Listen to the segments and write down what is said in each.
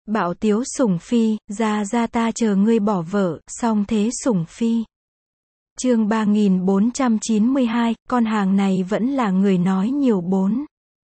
Bạo tiếu sủng phi, ra ra ta chờ ngươi bỏ vợ, song thế sủng phi. Chương 3492, con hàng này vẫn là người nói nhiều 4.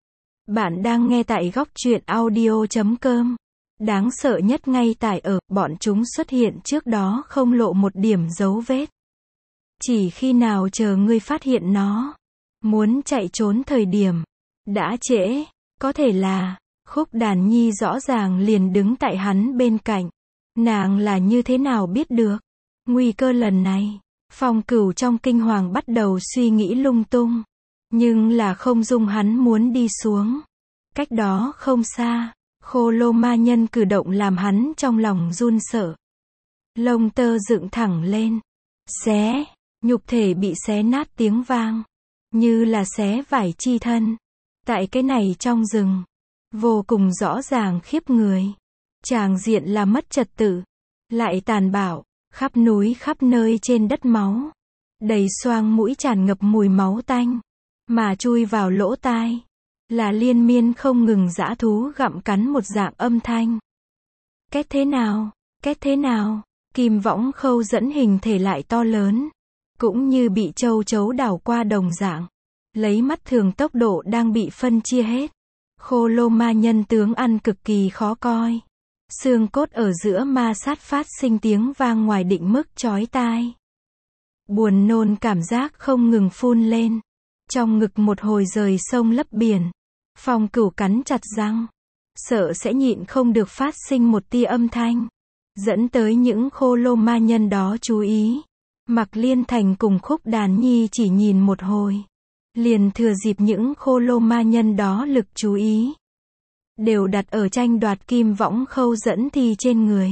Bạn đang nghe tại góc truyện audio.com. Đáng sợ nhất ngay tại ở, bọn chúng xuất hiện trước đó không lộ một điểm dấu vết. Chỉ khi nào chờ ngươi phát hiện nó, muốn chạy trốn thời điểm, đã trễ, có thể là, Khúc Đàn Nhi rõ ràng liền đứng tại hắn bên cạnh. Nàng là như thế nào biết được? Nguy cơ lần này, Phong Cửu trong kinh hoàng bắt đầu suy nghĩ lung tung. Nhưng là không dung hắn muốn đi xuống. Cách đó không xa, Khô Lô Ma Nhân cử động làm hắn trong lòng run sợ. Lông tơ dựng thẳng lên. Xé, nhục thể bị xé nát tiếng vang. Như là xé vải chi thân. Tại cái này trong rừng, vô cùng rõ ràng khiếp người. Tràng diện là mất trật tự, lại tàn bạo, khắp núi khắp nơi trên đất máu. Đầy xoang mũi tràn ngập mùi máu tanh. Mà chui vào lỗ tai, là liên miên không ngừng dã thú gặm cắn một dạng âm thanh. Két thế nào? Két thế nào? Kim Võng Khâu dẫn hình thể lại to lớn. Cũng như bị châu chấu đảo qua đồng dạng. Lấy mắt thường tốc độ đang bị phân chia hết. Khô Lô Ma Nhân tướng ăn cực kỳ khó coi. Xương cốt ở giữa ma sát phát sinh tiếng vang ngoài định mức chói tai. Buồn nôn cảm giác không ngừng phun lên. Trong ngực một hồi rời sông lấp biển. Phong Cửu cắn chặt răng. Sợ sẽ nhịn không được phát sinh một tia âm thanh. Dẫn tới những Khô Lô Ma Nhân đó chú ý. Mạc Liên Thành cùng Khúc Đàn Nhi chỉ nhìn một hồi. Liền thừa dịp những Khô Lô Ma Nhân đó lực chú ý. Đều đặt ở tranh đoạt Kim Võng Khâu dẫn thi trên người.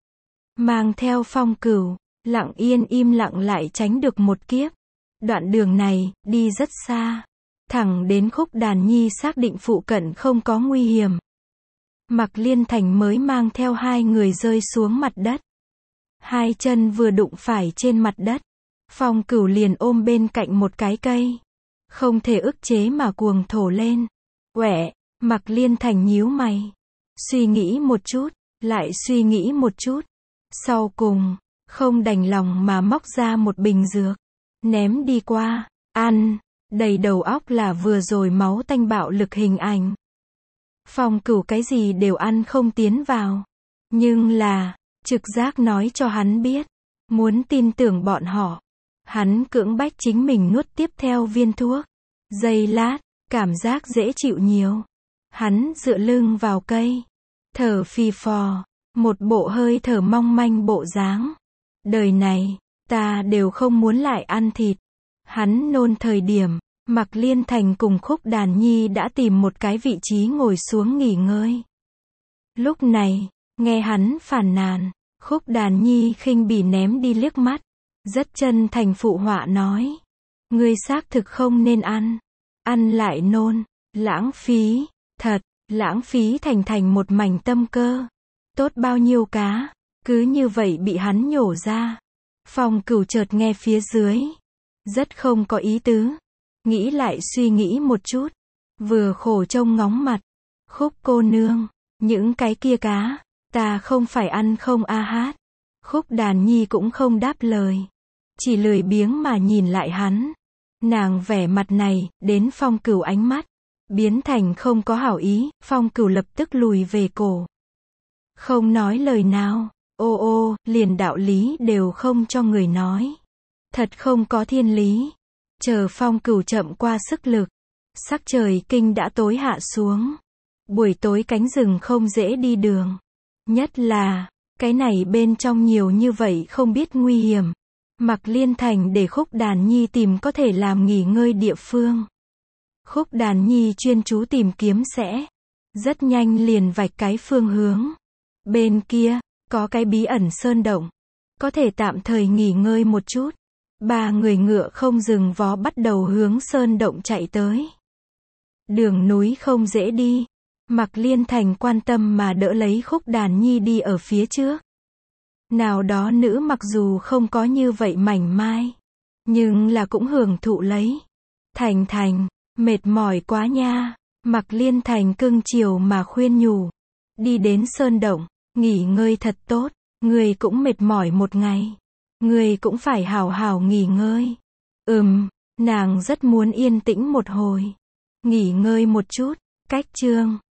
Mang theo Phong Cửu, lặng yên im lặng lại tránh được một kiếp. Đoạn đường này, đi rất xa. Thẳng đến Khúc Đàn Nhi xác định phụ cận không có nguy hiểm. Mạc Liên Thành mới mang theo hai người rơi xuống mặt đất. Hai chân vừa đụng phải trên mặt đất. Phong Cửu liền ôm bên cạnh một cái cây. Không thể ức chế mà cuồng thổ lên. Quẹ, Mạc Liên Thành nhíu mày. Suy nghĩ một chút, lại suy nghĩ một chút. Sau cùng, không đành lòng mà móc ra một bình dược. Ném đi qua, ăn, đầy đầu óc là vừa rồi máu tanh bạo lực hình ảnh. Phong Cửu cái gì đều ăn không tiến vào. Nhưng là, trực giác nói cho hắn biết. Muốn tin tưởng bọn họ. Hắn cưỡng bách chính mình nuốt tiếp theo viên thuốc. Giây lát, cảm giác dễ chịu nhiều. Hắn dựa lưng vào cây. Thở phì phò. Một bộ hơi thở mong manh bộ dáng. Đời này, ta đều không muốn lại ăn thịt. Hắn nôn thời điểm, Mạc Liên Thành cùng Khúc Đàn Nhi đã tìm một cái vị trí ngồi xuống nghỉ ngơi. Lúc này, nghe hắn phàn nàn, Khúc Đàn Nhi khinh bỉ ném đi liếc mắt. Rất chân thành phụ họa nói. Ngươi xác thực không nên ăn. Ăn lại nôn. Lãng phí. Thật, lãng phí thành một mảnh tâm cơ. Tốt bao nhiêu cá. Cứ như vậy bị hắn nhổ ra. Phong Cửu chợt nghe phía dưới. Rất không có ý tứ. Nghĩ lại suy nghĩ một chút. Vừa khổ trông ngóng mặt. Khúc cô nương. Những cái kia cá. Ta không phải ăn không a hát. Khúc Đàn Nhi cũng không đáp lời. Chỉ lười biếng mà nhìn lại hắn. Nàng vẻ mặt này, đến Phong Cửu ánh mắt. Biến thành không có hảo ý, Phong Cửu lập tức lùi về cổ. Không nói lời nào, ô, liền đạo lý đều không cho người nói. Thật không có thiên lý. Chờ Phong Cửu chậm qua sức lực. Sắc trời kinh đã tối hạ xuống. Buổi tối cánh rừng không dễ đi đường. Nhất là, cái này bên trong nhiều như vậy không biết nguy hiểm. Mạc Liên Thành để Khúc Đàn Nhi tìm có thể làm nghỉ ngơi địa phương. Khúc Đàn Nhi chuyên chú tìm kiếm sẽ. Rất nhanh liền vạch cái phương hướng. Bên kia, có cái bí ẩn sơn động. Có thể tạm thời nghỉ ngơi một chút. Ba người ngựa không dừng vó bắt đầu hướng sơn động chạy tới. Đường núi không dễ đi. Mạc Liên Thành quan tâm mà đỡ lấy Khúc Đàn Nhi đi ở phía trước. Nào đó nữ mặc dù không có như vậy mảnh mai. Nhưng là cũng hưởng thụ lấy. Thành, mệt mỏi quá nha. Mạc Liên Thành cưng chiều mà khuyên nhủ. đi đến sơn động, nghỉ ngơi thật tốt, ngươi cũng mệt mỏi một ngày. Ngươi cũng phải hào hào nghỉ ngơi. Nàng rất muốn yên tĩnh một hồi. Nghỉ ngơi một chút, cách chương.